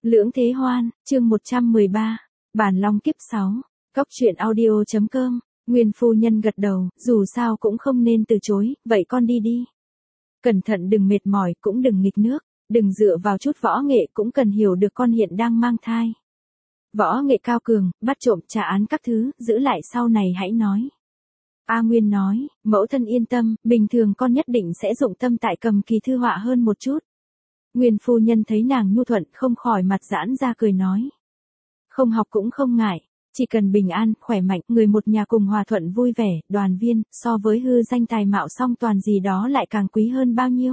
Lưỡng Thế Hoan, chương 113, Bản Long kiếp 6, Cóc truyện audio.com, Nguyên phu nhân gật đầu, dù sao cũng không nên từ chối, vậy con đi đi. Cẩn thận đừng mệt mỏi, cũng đừng nghịch nước, đừng dựa vào chút võ nghệ, cũng cần hiểu được con hiện đang mang thai. Võ nghệ cao cường, bắt trộm trả án các thứ, giữ lại sau này hãy nói. A Nguyên nói, mẫu thân yên tâm, bình thường con nhất định sẽ dụng tâm tại cầm kỳ thư họa hơn một chút. Nguyên phu nhân thấy nàng nhu thuận, không khỏi mặt giãn ra cười nói. Không học cũng không ngại, chỉ cần bình an, khỏe mạnh, người một nhà cùng hòa thuận vui vẻ, đoàn viên, so với hư danh tài mạo song toàn gì đó lại càng quý hơn bao nhiêu.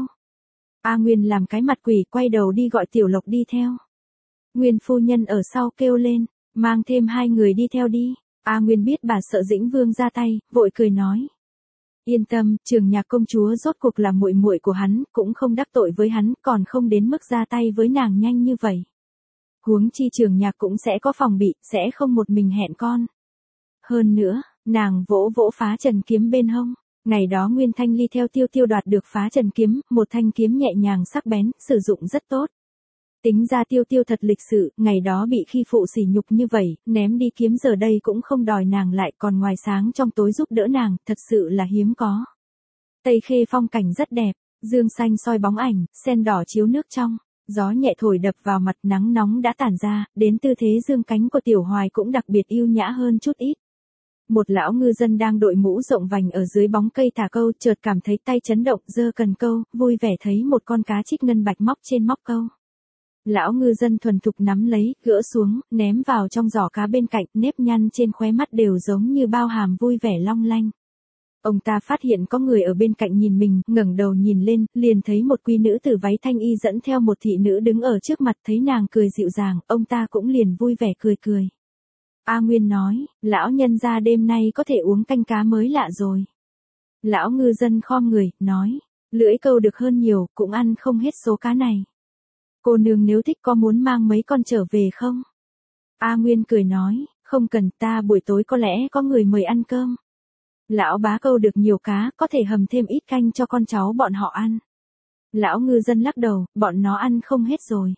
A Nguyên làm cái mặt quỷ, quay đầu đi gọi Tiểu Lộc đi theo. Nguyên phu nhân ở sau kêu lên, mang thêm 2 người đi theo đi. A Nguyên biết bà sợ Dĩnh Vương ra tay, vội cười nói. Yên tâm, Trường Nhạc công chúa rốt cuộc là muội muội của hắn, cũng không đắc tội với hắn, còn không đến mức ra tay với nàng nhanh như vậy. Huống chi Trường Nhạc cũng sẽ có phòng bị, sẽ không một mình hẹn con. Hơn nữa, nàng vỗ vỗ phá trần kiếm bên hông. Ngày đó Nguyên Thanh Ly theo Tiêu Tiêu đoạt được phá trần kiếm, một thanh kiếm nhẹ nhàng sắc bén, sử dụng rất tốt. Tính ra Tiêu Tiêu thật lịch sự, ngày đó bị khi phụ sỉ nhục như vậy, ném đi kiếm giờ đây cũng không đòi nàng lại, còn ngoài sáng trong tối giúp đỡ nàng, thật sự là hiếm có. Tây Khê phong cảnh rất đẹp, dương xanh soi bóng ảnh, sen đỏ chiếu nước trong, gió nhẹ thổi đập vào mặt, nắng nóng đã tản ra, đến tư thế dương cánh của Tiểu Hoài cũng đặc biệt yêu nhã hơn chút ít. Một lão ngư dân đang đội mũ rộng vành ở dưới bóng cây thả câu, chợt cảm thấy tay chấn động, giơ cần câu, vui vẻ thấy một con cá trích ngân bạch móc trên móc câu. Lão ngư dân thuần thục nắm lấy, gỡ xuống, ném vào trong giỏ cá bên cạnh, nếp nhăn trên khóe mắt đều giống như bao hàm vui vẻ long lanh. Ông ta phát hiện có người ở bên cạnh nhìn mình, ngẩng đầu nhìn lên, liền thấy một quý nữ tử váy thanh y dẫn theo một thị nữ đứng ở trước mặt, thấy nàng cười dịu dàng, ông ta cũng liền vui vẻ cười cười. A Nguyên nói, lão nhân gia đêm nay có thể uống canh cá mới lạ rồi. Lão ngư dân khom người, nói, lưỡi câu được hơn nhiều, cũng ăn không hết số cá này. Cô nương nếu thích có muốn mang mấy con trở về không? A Nguyên cười nói, không cần, ta buổi tối có lẽ có người mời ăn cơm. Lão bá câu được nhiều cá, có thể hầm thêm ít canh cho con cháu bọn họ ăn. Lão ngư dân lắc đầu, bọn nó ăn không hết rồi.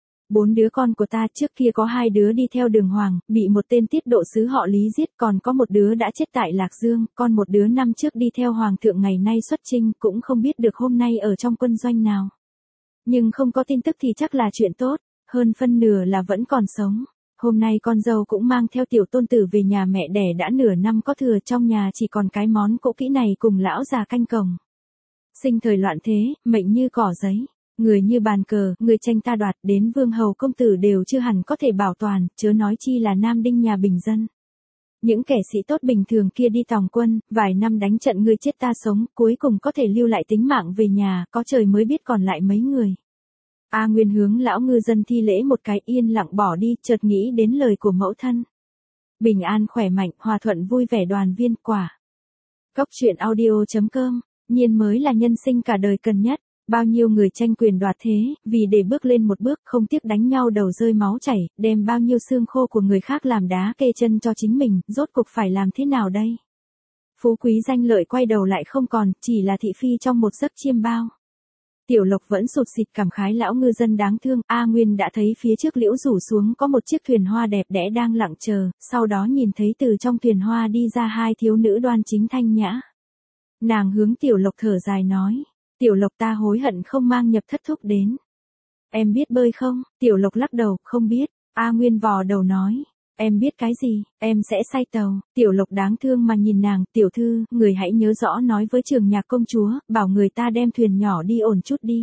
4 đứa con của ta trước kia có 2 đứa đi theo Đường Hoàng, bị một tên tiết độ sứ họ Lý giết, còn có một đứa đã chết tại Lạc Dương, còn một đứa năm trước đi theo Hoàng thượng ngày nay xuất chinh, cũng không biết được hôm nay ở trong quân doanh nào. Nhưng không có tin tức thì chắc là chuyện tốt, hơn phân nửa là vẫn còn sống. Hôm nay con dâu cũng mang theo tiểu tôn tử về nhà mẹ đẻ đã nửa năm có thừa, trong nhà chỉ còn cái món cỗ kỹ này cùng lão già canh cổng. Sinh thời loạn thế, mệnh như cỏ giấy, người như bàn cờ, người tranh ta đoạt, đến vương hầu công tử đều chưa hẳn có thể bảo toàn, chớ nói chi là nam đinh nhà bình dân. Những kẻ sĩ tốt bình thường kia đi tòng quân, vài năm đánh trận người chết ta sống, cuối cùng có thể lưu lại tính mạng về nhà, có trời mới biết còn lại mấy người. A Nguyên hướng lão ngư dân thi lễ một cái, yên lặng bỏ đi, chợt nghĩ đến lời của mẫu thân. Bình an khỏe mạnh, hòa thuận vui vẻ đoàn viên, quả. Cóc truyện audio.com, nhiên mới là nhân sinh cả đời cần nhất. Bao nhiêu người tranh quyền đoạt thế, vì để bước lên một bước không tiếc đánh nhau đầu rơi máu chảy, đem bao nhiêu xương khô của người khác làm đá kê chân cho chính mình, rốt cuộc phải làm thế nào đây? Phú quý danh lợi quay đầu lại không còn, chỉ là thị phi trong một giấc chiêm bao. Tiểu Lộc vẫn sụt sịt cảm khái lão ngư dân đáng thương, A Nguyên đã thấy phía trước liễu rủ xuống có một chiếc thuyền hoa đẹp đẽ đang lặng chờ, sau đó nhìn thấy từ trong thuyền hoa đi ra 2 thiếu nữ đoan chính thanh nhã. Nàng hướng Tiểu Lộc thở dài nói. Tiểu Lộc, ta hối hận không mang Nhập Thất Thúc đến. Em biết bơi không? Tiểu Lộc lắc đầu, không biết. A Nguyên vò đầu nói. Em biết cái gì? Em sẽ say tàu. Tiểu Lộc đáng thương mà nhìn nàng, tiểu thư, người hãy nhớ rõ nói với Trường Nhạc công chúa, bảo người ta đem thuyền nhỏ đi ổn chút đi.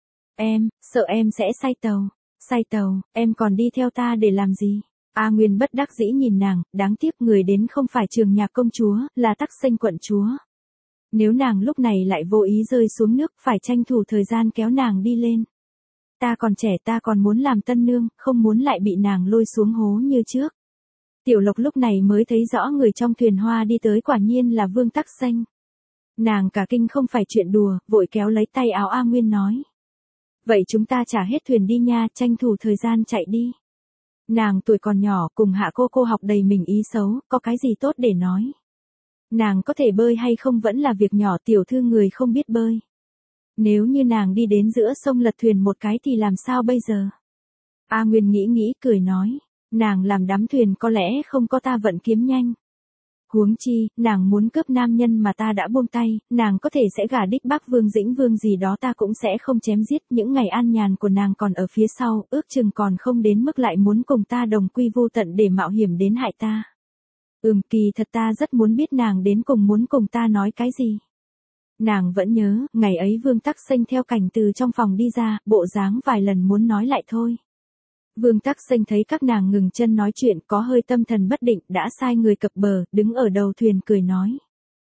Em, sợ em sẽ say tàu. Say tàu, em còn đi theo ta để làm gì? A Nguyên bất đắc dĩ nhìn nàng, đáng tiếc người đến không phải Trường Nhạc công chúa, là Tắc Xanh quận chúa. Nếu nàng lúc này lại vô ý rơi xuống nước, phải tranh thủ thời gian kéo nàng đi lên. Ta còn trẻ, ta còn muốn làm tân nương, không muốn lại bị nàng lôi xuống hố như trước. Tiểu Lộc lúc này mới thấy rõ người trong thuyền hoa đi tới quả nhiên là Vương Tắc Xanh. Nàng cả kinh không phải chuyện đùa, vội kéo lấy tay áo A Nguyên nói. Vậy chúng ta trả hết thuyền đi nha, tranh thủ thời gian chạy đi. Nàng tuổi còn nhỏ, cùng Hạ cô học đầy mình ý xấu, có cái gì tốt để nói. Nàng có thể bơi hay không vẫn là việc nhỏ, tiểu thư người không biết bơi. Nếu như nàng đi đến giữa sông lật thuyền một cái thì làm sao bây giờ? A Nguyên nghĩ cười nói. Nàng làm đắm thuyền có lẽ không có ta vận kiếm nhanh. Huống chi, nàng muốn cướp nam nhân mà ta đã buông tay, nàng có thể sẽ gả đích Bắc Vương Dĩnh Vương gì đó ta cũng sẽ không chém giết, những ngày an nhàn của nàng còn ở phía sau, ước chừng còn không đến mức lại muốn cùng ta đồng quy vô tận để mạo hiểm đến hại ta. Kỳ thật ta rất muốn biết nàng đến cùng muốn cùng ta nói cái gì. Nàng vẫn nhớ, ngày ấy Vương Tắc Xanh theo Cảnh từ trong phòng đi ra, bộ dáng vài lần muốn nói lại thôi. Vương Tắc Xanh thấy các nàng ngừng chân nói chuyện có hơi tâm thần bất định, đã sai người cập bờ, đứng ở đầu thuyền cười nói.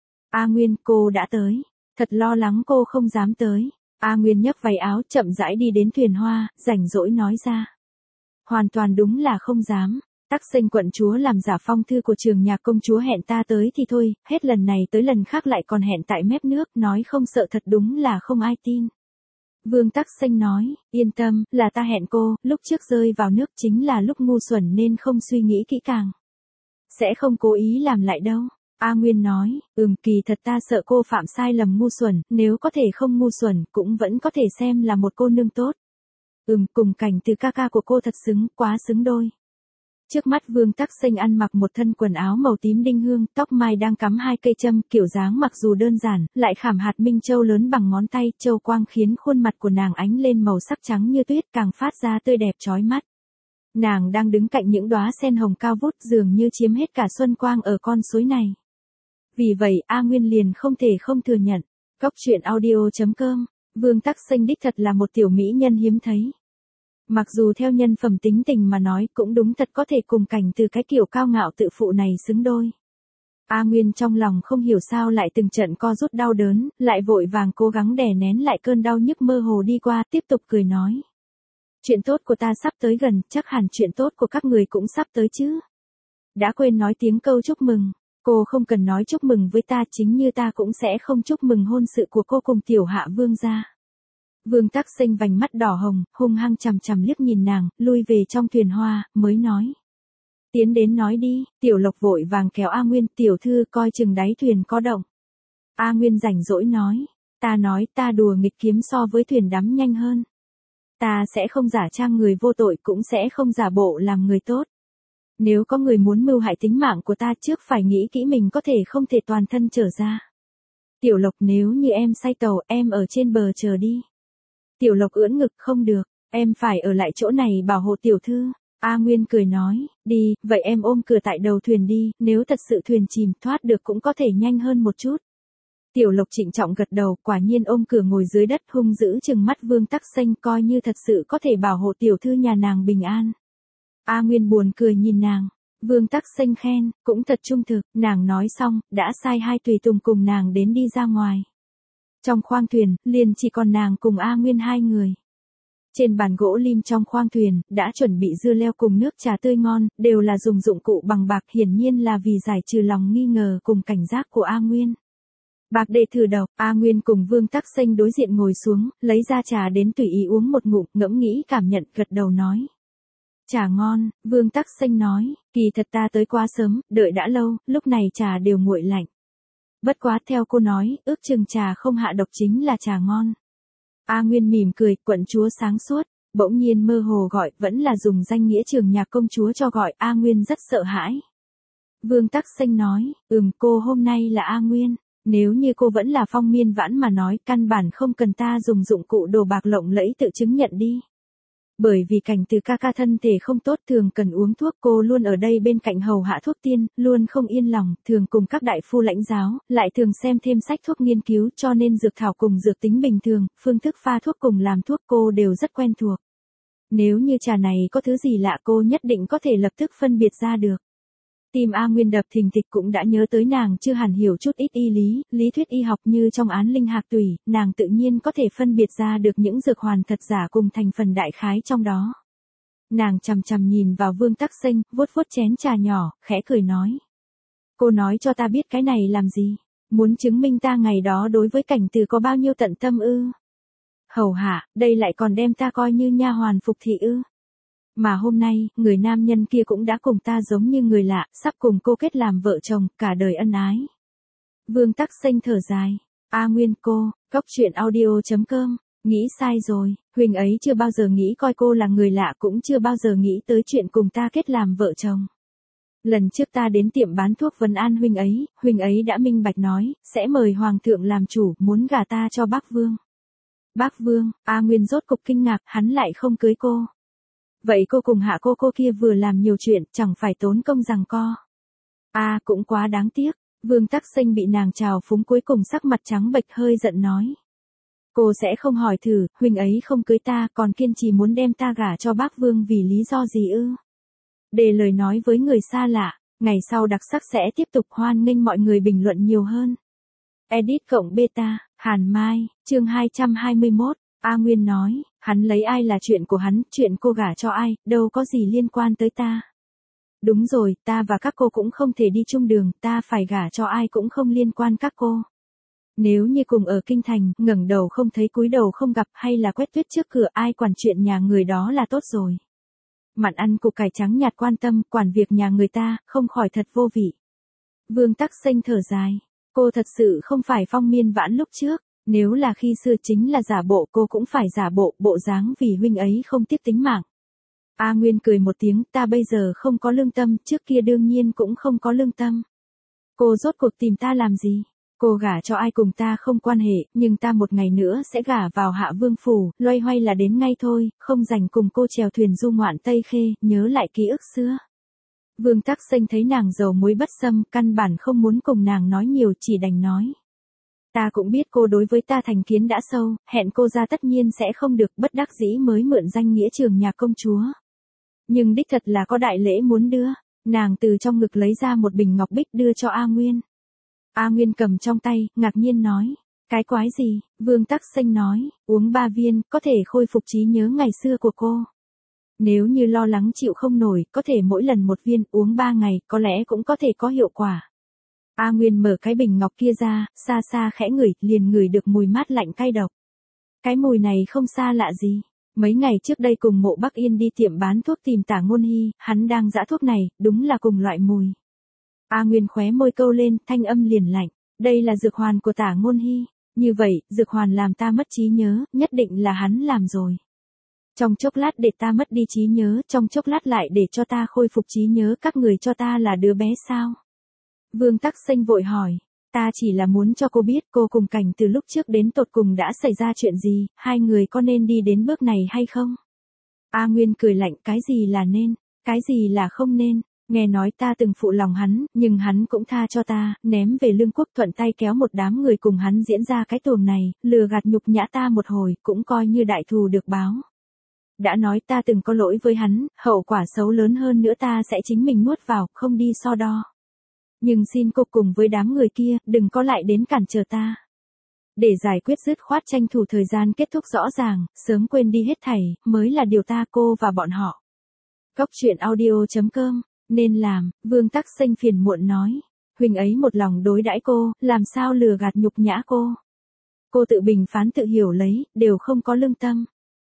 A Nguyên, cô đã tới. Thật lo lắng cô không dám tới. A Nguyên nhấc váy áo chậm rãi đi đến thuyền hoa, rảnh rỗi nói ra. Hoàn toàn đúng là không dám. Tắc Xanh quận chúa làm giả phong thư của trường nhà công chúa hẹn ta tới thì thôi, hết lần này tới lần khác lại còn hẹn tại mép nước, nói không sợ thật đúng là không ai tin. Vương Tắc Xanh nói, yên tâm, là ta hẹn cô, lúc trước rơi vào nước chính là lúc ngu xuẩn nên không suy nghĩ kỹ càng. Sẽ không cố ý làm lại đâu. A Nguyên nói, kỳ thật ta sợ cô phạm sai lầm ngu xuẩn, nếu có thể không ngu xuẩn cũng vẫn có thể xem là một cô nương tốt. Cùng Cảnh từ ca ca của cô thật xứng, quá xứng đôi. Trước mắt Vương Tắc Xanh ăn mặc một thân quần áo màu tím đinh hương, tóc mai đang cắm 2 cây châm, kiểu dáng mặc dù đơn giản, lại khảm hạt minh châu lớn bằng ngón tay, châu quang khiến khuôn mặt của nàng ánh lên màu sắc trắng như tuyết, càng phát ra tươi đẹp chói mắt. Nàng đang đứng cạnh những đóa sen hồng cao vút dường như chiếm hết cả xuân quang ở con suối này. Vì vậy A Nguyên liền không thể không thừa nhận. Cóc truyện audio.com, Vương Tắc Xanh đích thật là một tiểu mỹ nhân hiếm thấy. Mặc dù theo nhân phẩm tính tình mà nói cũng đúng thật có thể cùng Cảnh từ cái kiểu cao ngạo tự phụ này xứng đôi. A Nguyên trong lòng không hiểu sao lại từng trận co rút đau đớn, lại vội vàng cố gắng đè nén lại cơn đau nhức mơ hồ đi qua, tiếp tục cười nói. Chuyện tốt của ta sắp tới gần, chắc hẳn chuyện tốt của các người cũng sắp tới chứ. Đã quên nói tiếng câu chúc mừng, cô không cần nói chúc mừng với ta, chính như ta cũng sẽ không chúc mừng hôn sự của cô cùng tiểu hạ vương gia. Vương Tắc Xanh vành mắt đỏ hồng, hung hăng chằm chằm liếc nhìn nàng, lui về trong thuyền hoa, mới nói. Tiến đến nói đi, Tiểu Lộc vội vàng kéo A Nguyên, tiểu thư coi chừng đáy thuyền có động. A Nguyên rảnh rỗi nói, ta đùa nghịch kiếm so với thuyền đắm nhanh hơn. Ta sẽ không giả trang người vô tội cũng sẽ không giả bộ làm người tốt. Nếu có người muốn mưu hại tính mạng của ta trước phải nghĩ kỹ mình có thể không thể toàn thân trở ra. Tiểu Lộc nếu như em say tàu em ở trên bờ chờ đi. Tiểu Lộc ưỡn ngực không được, em phải ở lại chỗ này bảo hộ tiểu thư. A Nguyên cười nói, đi, vậy em ôm cửa tại đầu thuyền đi, nếu thật sự thuyền chìm thoát được cũng có thể nhanh hơn một chút. Tiểu Lộc trịnh trọng gật đầu, quả nhiên ôm cửa ngồi dưới đất hung dữ trừng mắt Vương Tắc Xanh coi như thật sự có thể bảo hộ tiểu thư nhà nàng bình an. A Nguyên buồn cười nhìn nàng, Vương Tắc Xanh khen, cũng thật trung thực, nàng nói xong, đã sai 2 tùy tùng cùng nàng đến đi ra ngoài. Trong khoang thuyền, liền chỉ còn nàng cùng A Nguyên 2 người. Trên bàn gỗ lim trong khoang thuyền, đã chuẩn bị dưa leo cùng nước trà tươi ngon, đều là dùng dụng cụ bằng bạc hiển nhiên là vì giải trừ lòng nghi ngờ cùng cảnh giác của A Nguyên. Bạc để thử đầu, A Nguyên cùng Vương Tắc Xanh đối diện ngồi xuống, lấy ra trà đến tùy ý uống một ngụm, ngẫm nghĩ cảm nhận, gật đầu nói. Trà ngon, Vương Tắc Xanh nói, kỳ thật ta tới quá sớm, đợi đã lâu, lúc này trà đều nguội lạnh. Bất quá theo cô nói, ước chừng trà không hạ độc chính là trà ngon. A Nguyên mỉm cười, quận chúa sáng suốt, bỗng nhiên mơ hồ gọi, vẫn là dùng danh nghĩa trường nhà công chúa cho gọi, A Nguyên rất sợ hãi. Vương Tắc Xanh nói, cô hôm nay là A Nguyên, nếu như cô vẫn là Phong Miên Vãn mà nói, căn bản không cần ta dùng dụng cụ đồ bạc lộng lẫy tự chứng nhận đi. Bởi vì Cảnh từ ca ca thân thể không tốt thường cần uống thuốc, cô luôn ở đây bên cạnh hầu hạ thuốc tiên, luôn không yên lòng, thường cùng các đại phu lãnh giáo, lại thường xem thêm sách thuốc nghiên cứu cho nên dược thảo cùng dược tính bình thường, phương thức pha thuốc cùng làm thuốc cô đều rất quen thuộc. Nếu như trà này có thứ gì lạ cô nhất định có thể lập tức phân biệt ra được. Tim A Nguyên đập thình thịch cũng đã nhớ tới nàng chưa hẳn hiểu chút ít lý thuyết y học như trong án linh hạc tủy, nàng tự nhiên có thể phân biệt ra được những dược hoàn thật giả cùng thành phần đại khái trong đó. Nàng chằm chằm nhìn vào Vương Tắc Xanh, vuốt vuốt chén trà nhỏ, khẽ cười nói. Cô nói cho ta biết cái này làm gì? Muốn chứng minh ta ngày đó đối với Cảnh từ có bao nhiêu tận tâm ư? Hầu hạ, đây lại còn đem ta coi như nha hoàn phục thị ư? Mà hôm nay, người nam nhân kia cũng đã cùng ta giống như người lạ, sắp cùng cô kết làm vợ chồng, cả đời ân ái. Vương Tắc Xanh thở dài. A Nguyên cô, cóc truyện audio.com Nghĩ sai rồi, huynh ấy chưa bao giờ nghĩ coi cô là người lạ, cũng chưa bao giờ nghĩ tới chuyện cùng ta kết làm vợ chồng. Lần trước ta đến tiệm bán thuốc vấn an huynh ấy đã minh bạch nói, sẽ mời hoàng thượng làm chủ, muốn gả ta cho bác Vương. Bác Vương, A Nguyên rốt cục kinh ngạc, hắn lại không cưới cô. Vậy cô cùng hạ cô kia vừa làm nhiều chuyện, chẳng phải tốn công giằng co. Cũng quá đáng tiếc. Vương Tắc Xanh bị nàng trào phúng cuối cùng sắc mặt trắng bệch hơi giận nói. Cô sẽ không hỏi thử, huynh ấy không cưới ta, còn kiên trì muốn đem ta gả cho bác Vương vì lý do gì ư? Để lời nói với người xa lạ, ngày sau đặc sắc sẽ tiếp tục, hoan nghênh mọi người bình luận nhiều hơn. Edit cộng beta, Hàn Mai, chương 221, A Nguyên nói, hắn lấy ai là chuyện của hắn, chuyện cô gả cho ai, đâu có gì liên quan tới ta. Đúng rồi, ta và các cô cũng không thể đi chung đường, ta phải gả cho ai cũng không liên quan các cô. Nếu như cùng ở kinh thành, ngẩng đầu không thấy cúi đầu không gặp, hay là quét tuyết trước cửa, ai quản chuyện nhà người đó là tốt rồi. Mặn ăn củ cải trắng nhạt quan tâm, quản việc nhà người ta, không khỏi thật vô vị. Vương Tắc Xanh thở dài, cô thật sự không phải Phong Miên Vãn lúc trước, nếu là khi xưa chính là giả bộ, cô cũng phải giả bộ dáng vì huynh ấy không tiếc tính mạng. A Nguyên cười một tiếng, ta bây giờ không có lương tâm, trước kia đương nhiên cũng không có lương tâm. Cô rốt cuộc tìm ta làm gì? Cô gả cho ai cùng ta không quan hệ, nhưng ta một ngày nữa sẽ gả vào Hạ Vương phủ, loay hoay là đến ngay thôi, không rảnh cùng cô chèo thuyền du ngoạn Tây Khê, nhớ lại ký ức xưa. Vương Tắc Xanh thấy nàng dầu muối bất xâm, căn bản không muốn cùng nàng nói nhiều, chỉ đành nói. Ta cũng biết cô đối với ta thành kiến đã sâu, hẹn cô ra tất nhiên sẽ không được, bất đắc dĩ mới mượn danh nghĩa trường nhà công chúa. Nhưng đích thật là có đại lễ muốn đưa, nàng từ trong ngực lấy ra một bình ngọc bích đưa cho A Nguyên. A Nguyên cầm trong tay, ngạc nhiên nói, cái quái gì? Vương Tắc Xanh nói, uống 3 viên, có thể khôi phục trí nhớ ngày xưa của cô. Nếu như lo lắng chịu không nổi, có thể mỗi lần 1 viên, uống 3 ngày, có lẽ cũng có thể có hiệu quả. A Nguyên mở cái bình ngọc kia ra, xa xa khẽ ngửi, liền ngửi được mùi mát lạnh cay độc. Cái mùi này không xa lạ gì. Mấy ngày trước đây cùng Mộ Bắc Yên đi tiệm bán thuốc tìm Tả Ngôn Hy, hắn đang giã thuốc này, đúng là cùng loại mùi. A Nguyên khóe môi câu lên, thanh âm liền lạnh. Đây là dược hoàn của Tả Ngôn Hy. Như vậy, dược hoàn làm ta mất trí nhớ, nhất định là hắn làm rồi. Trong chốc lát để ta mất đi trí nhớ, trong chốc lát lại để cho ta khôi phục trí nhớ, các người cho ta là đứa bé sao? Vương Tắc Xanh vội hỏi. Ta chỉ là muốn cho cô biết cô cùng Cảnh từ lúc trước đến tột cùng đã xảy ra chuyện gì, hai người có nên đi đến bước này hay không? A Nguyên cười lạnh, cái gì là nên, cái gì là không nên, nghe nói ta từng phụ lòng hắn, nhưng hắn cũng tha cho ta, ném về Lương Quốc, thuận tay kéo một đám người cùng hắn diễn ra cái tuồng này, lừa gạt nhục nhã ta một hồi, cũng coi như đại thù được báo. Đã nói ta từng có lỗi với hắn, hậu quả xấu lớn hơn nữa ta sẽ chính mình nuốt vào, không đi so đo. Nhưng xin cô cùng với đám người kia, đừng có lại đến cản trở ta. Để giải quyết dứt khoát, tranh thủ thời gian kết thúc rõ ràng, sớm quên đi hết thảy, mới là điều ta, cô và bọn họ. Góc truyện audio.com, nên làm, Vương Tắc Xanh phiền muộn nói. Huynh ấy một lòng đối đãi cô, làm sao lừa gạt nhục nhã cô. Cô tự bình phán tự hiểu lấy, đều không có lương tâm.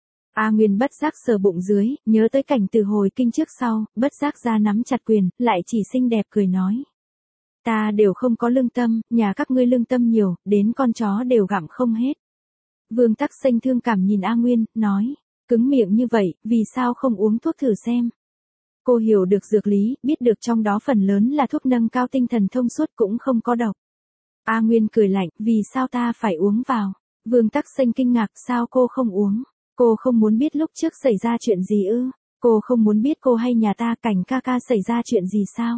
A Nguyên bất giác sờ bụng dưới, nhớ tới Cảnh từ hồi kinh trước sau, bất giác ra nắm chặt quyền, lại chỉ xinh đẹp cười nói. Ta đều không có lương tâm, nhà các ngươi lương tâm nhiều, đến con chó đều gặm không hết. Vương Tắc Xanh thương cảm nhìn A Nguyên, nói, cứng miệng như vậy, vì sao không uống thuốc thử xem. Cô hiểu được dược lý, biết được trong đó phần lớn là thuốc nâng cao tinh thần thông suốt, cũng không có độc. A Nguyên cười lạnh, vì sao ta phải uống vào. Vương Tắc Xanh kinh ngạc, sao cô không uống. Cô không muốn biết lúc trước xảy ra chuyện gì ư? Cô không muốn biết cô hay nhà ta, Cảnh ca ca xảy ra chuyện gì sao?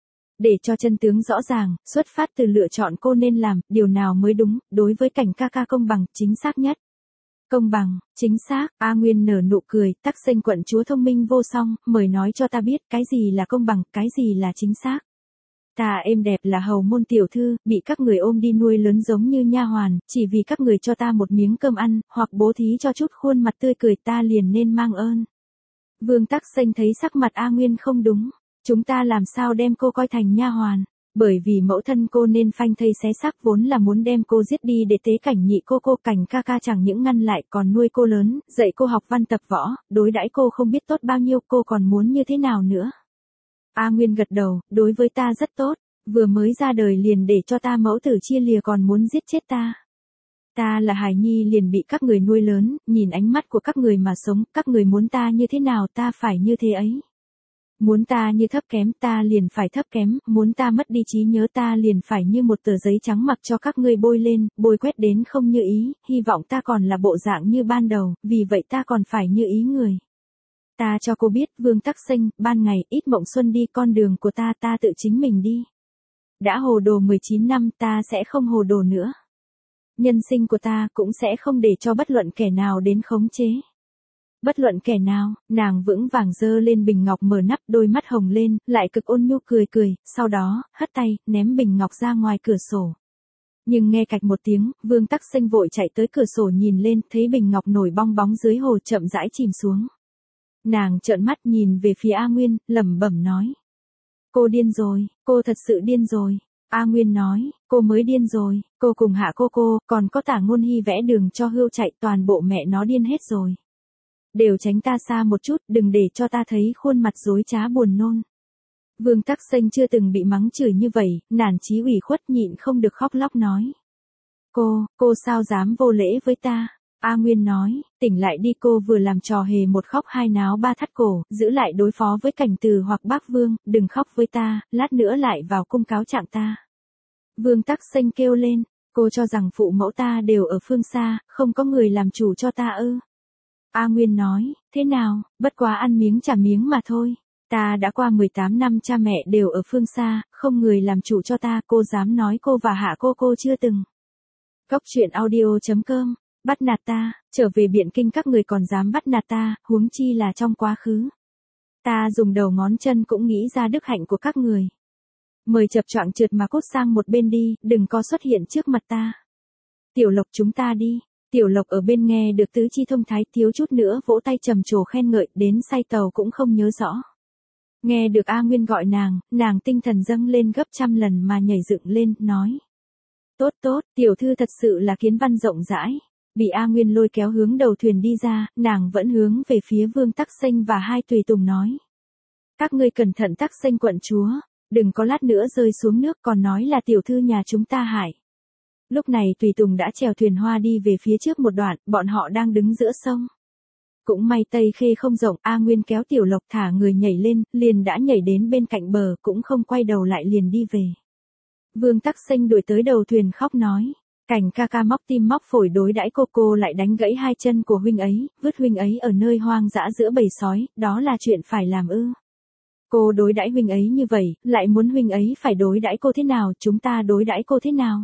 Để cho chân tướng rõ ràng, xuất phát từ lựa chọn cô nên làm, điều nào mới đúng, đối với Cảnh ca ca công bằng, chính xác nhất. Công bằng, chính xác, A Nguyên nở nụ cười, Tắc Xanh quận chúa thông minh vô song, mời nói cho ta biết, cái gì là công bằng, cái gì là chính xác. Ta êm đẹp là hầu môn tiểu thư, bị các người ôm đi nuôi lớn giống như nha hoàn, chỉ vì các người cho ta một miếng cơm ăn, hoặc bố thí cho chút khuôn mặt tươi cười, ta liền nên mang ơn. Vương Tắc Xanh thấy sắc mặt A Nguyên không đúng. Chúng ta làm sao đem cô coi thành nha hoàn, bởi vì mẫu thân cô nên phanh thây xé xác, vốn là muốn đem cô giết đi để tế Cảnh nhị cô. Cảnh ca ca chẳng những ngăn lại, còn nuôi cô lớn, dạy cô học văn tập võ, đối đãi cô không biết tốt bao nhiêu, cô còn muốn như thế nào nữa. A Nguyên gật đầu, đối với ta rất tốt, vừa mới ra đời liền để cho ta mẫu tử chia lìa, còn muốn giết chết ta. Ta là hài nhi liền bị các người nuôi lớn, nhìn ánh mắt của các người mà sống, các người muốn ta như thế nào ta phải như thế ấy. Muốn ta như thấp kém ta liền phải thấp kém, muốn ta mất đi trí nhớ ta liền phải như một tờ giấy trắng mặc cho các ngươi bôi lên, bôi quét đến không như ý, hy vọng ta còn là bộ dạng như ban đầu, vì vậy ta còn phải như ý người. Ta cho cô biết Vương Tắc Sinh, ban ngày ít mộng xuân đi con đường của ta tự chính mình đi. Đã hồ đồ 19 năm ta sẽ không hồ đồ nữa. Nhân sinh của ta cũng sẽ không để cho bất luận kẻ nào đến khống chế. Bất luận kẻ nào, nàng vững vàng giơ lên bình ngọc mở nắp đôi mắt hồng lên, lại cực ôn nhu cười, sau đó, hất tay, ném bình ngọc ra ngoài cửa sổ. Nhưng nghe cạch một tiếng, Vương Tắc Sinh vội chạy tới cửa sổ nhìn lên, thấy bình ngọc nổi bong bóng dưới hồ chậm rãi chìm xuống. Nàng trợn mắt nhìn về phía A Nguyên, lẩm bẩm nói. Cô điên rồi, cô thật sự điên rồi. A Nguyên nói, cô mới điên rồi, cô cùng Hạ cô, còn có Tả Ngôn Hy vẽ đường cho Hưu chạy, toàn bộ mẹ nó điên hết rồi. Đều tránh ta xa một chút, đừng để cho ta thấy khuôn mặt dối trá buồn nôn. Vương Tắc Sinh chưa từng bị mắng chửi như vậy, nản chí ủy khuất nhịn không được khóc lóc nói. Cô sao dám vô lễ với ta? A Nguyên nói, tỉnh lại đi, cô vừa làm trò hề một khóc hai náo ba thắt cổ, giữ lại đối phó với Cảnh Từ hoặc Bác Vương, đừng khóc với ta, lát nữa lại vào cung cáo trạng ta. Vương Tắc Sinh kêu lên, cô cho rằng phụ mẫu ta đều ở phương xa, không có người làm chủ cho ta ư? A Nguyên nói, thế nào, bất quá ăn miếng trả miếng mà thôi. Ta đã qua 18 năm cha mẹ đều ở phương xa, không người làm chủ cho ta, cô dám nói cô và Hạ cô chưa từng. Cóc truyện audio.com, bắt nạt ta, trở về Biện Kinh các người còn dám bắt nạt ta, huống chi là trong quá khứ. Ta dùng đầu ngón chân cũng nghĩ ra đức hạnh của các người. Mời chập choạng trượt mà cốt sang một bên đi, đừng có xuất hiện trước mặt ta. Tiểu Lộc chúng ta đi. Tiểu Lộc ở bên nghe được tứ chi thông thái thiếu chút nữa vỗ tay trầm trồ khen ngợi, đến say tàu cũng không nhớ rõ. Nghe được A Nguyên gọi nàng tinh thần dâng lên gấp trăm lần mà nhảy dựng lên, nói. Tốt, tiểu thư thật sự là kiến văn rộng rãi. Bị A Nguyên lôi kéo hướng đầu thuyền đi ra, nàng vẫn hướng về phía Vương Tắc Sinh và hai tùy tùng nói. Các ngươi cẩn thận Tắc Sinh quận chúa, đừng có lát nữa rơi xuống nước còn nói là tiểu thư nhà chúng ta hại. Lúc này tùy tùng đã chèo thuyền hoa đi về phía trước một đoạn, bọn họ đang đứng giữa sông. Cũng may Tây Khê không rộng, A Nguyên kéo Tiểu Lộc thả người nhảy lên, liền đã nhảy đến bên cạnh bờ, cũng không quay đầu lại liền đi về. Vương Tắc Sinh đuổi tới đầu thuyền khóc nói, Cảnh ca móc tim móc phổi đối đãi cô lại đánh gãy hai chân của huynh ấy, vứt huynh ấy ở nơi hoang dã giữa bầy sói, đó là chuyện phải làm ư? Cô đối đãi huynh ấy như vậy, lại muốn huynh ấy phải đối đãi cô thế nào, chúng ta đối đãi cô thế nào?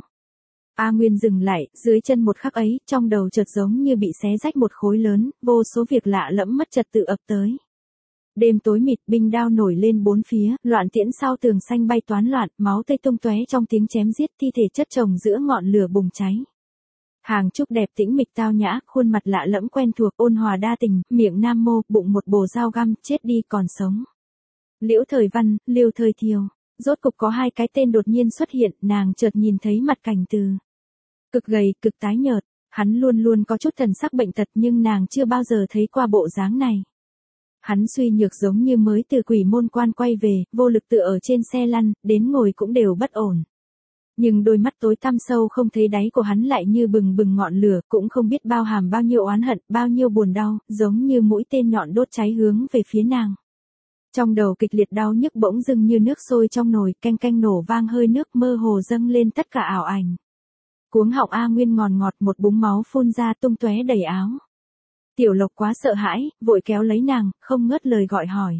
A Nguyên dừng lại, dưới chân một khắc ấy, trong đầu chợt giống như bị xé rách một khối lớn, vô số việc lạ lẫm mất trật tự ập tới. Đêm tối mịt, binh đao nổi lên bốn phía, loạn tiễn sau tường xanh bay toán loạn, máu tươi tung tóe trong tiếng chém giết, thi thể chất chồng giữa ngọn lửa bùng cháy. Hàng trúc đẹp tĩnh mịch tao nhã, khuôn mặt lạ lẫm quen thuộc, ôn hòa đa tình, miệng nam mô, bụng một bồ dao găm, chết đi còn sống. Liễu Thời Văn, Liêu Thời Thiều. Rốt cục có hai cái tên đột nhiên xuất hiện, nàng chợt nhìn thấy mặt Cảnh Từ. Cực gầy, cực tái nhợt, hắn luôn luôn có chút thần sắc bệnh tật nhưng nàng chưa bao giờ thấy qua bộ dáng này. Hắn suy nhược giống như mới từ quỷ môn quan quay về, vô lực tựa ở trên xe lăn, đến ngồi cũng đều bất ổn. Nhưng đôi mắt tối tăm sâu không thấy đáy của hắn lại như bừng bừng ngọn lửa, cũng không biết bao hàm bao nhiêu oán hận, bao nhiêu buồn đau, giống như mũi tên nhọn đốt cháy hướng về phía nàng. Trong đầu kịch liệt đau nhức bỗng dưng như nước sôi trong nồi, canh canh nổ vang hơi nước mơ hồ dâng lên tất cả ảo ảnh. Cuống họng A Nguyên ngọt một búng máu phun ra tung tóe đầy áo. Tiểu Lộc quá sợ hãi, vội kéo lấy nàng, không ngớt lời gọi hỏi.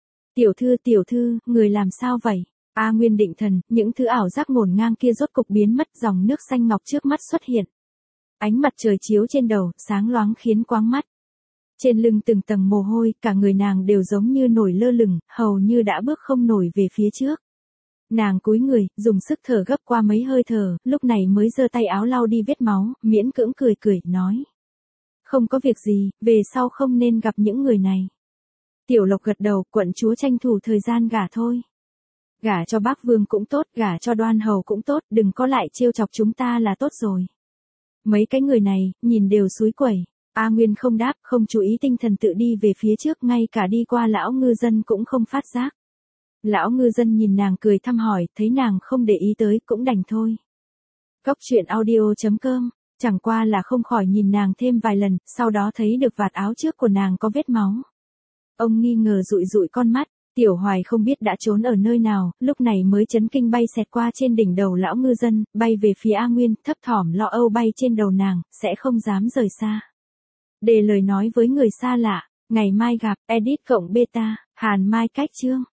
Tiểu thư, người làm sao vậy? A Nguyên định thần, những thứ ảo giác ngổn ngang kia rốt cục biến mất, dòng nước xanh ngọc trước mắt xuất hiện. Ánh mặt trời chiếu trên đầu, sáng loáng khiến quáng mắt. Trên lưng từng tầng mồ hôi, cả người nàng đều giống như nổi lơ lửng, hầu như đã bước không nổi về phía trước. Nàng cúi người, dùng sức thở gấp qua mấy hơi thở, lúc này mới giơ tay áo lau đi vết máu, miễn cưỡng cười, nói. Không có việc gì, về sau không nên gặp những người này. Tiểu Lộc gật đầu, quận chúa tranh thủ thời gian gả thôi. Gả cho Bác Vương cũng tốt, gả cho Đoan Hầu cũng tốt, đừng có lại trêu chọc chúng ta là tốt rồi. Mấy cái người này, nhìn đều xúi quẩy. A Nguyên không đáp, không chú ý tinh thần tự đi về phía trước, ngay cả đi qua lão ngư dân cũng không phát giác. Lão ngư dân nhìn nàng cười thăm hỏi, thấy nàng không để ý tới cũng đành thôi. Cóc truyện audio.com Chẳng qua là không khỏi nhìn nàng thêm vài lần, sau đó thấy được vạt áo trước của nàng có vết máu. Ông nghi ngờ dụi dụi con mắt, Tiểu Hoài không biết đã trốn ở nơi nào, lúc này mới chấn kinh bay xẹt qua trên đỉnh đầu lão ngư dân, bay về phía A Nguyên, thấp thỏm lo âu bay trên đầu nàng, sẽ không dám rời xa. Để lời nói với người xa lạ, ngày mai gặp, edit cộng beta, Hàn Mai cách chương.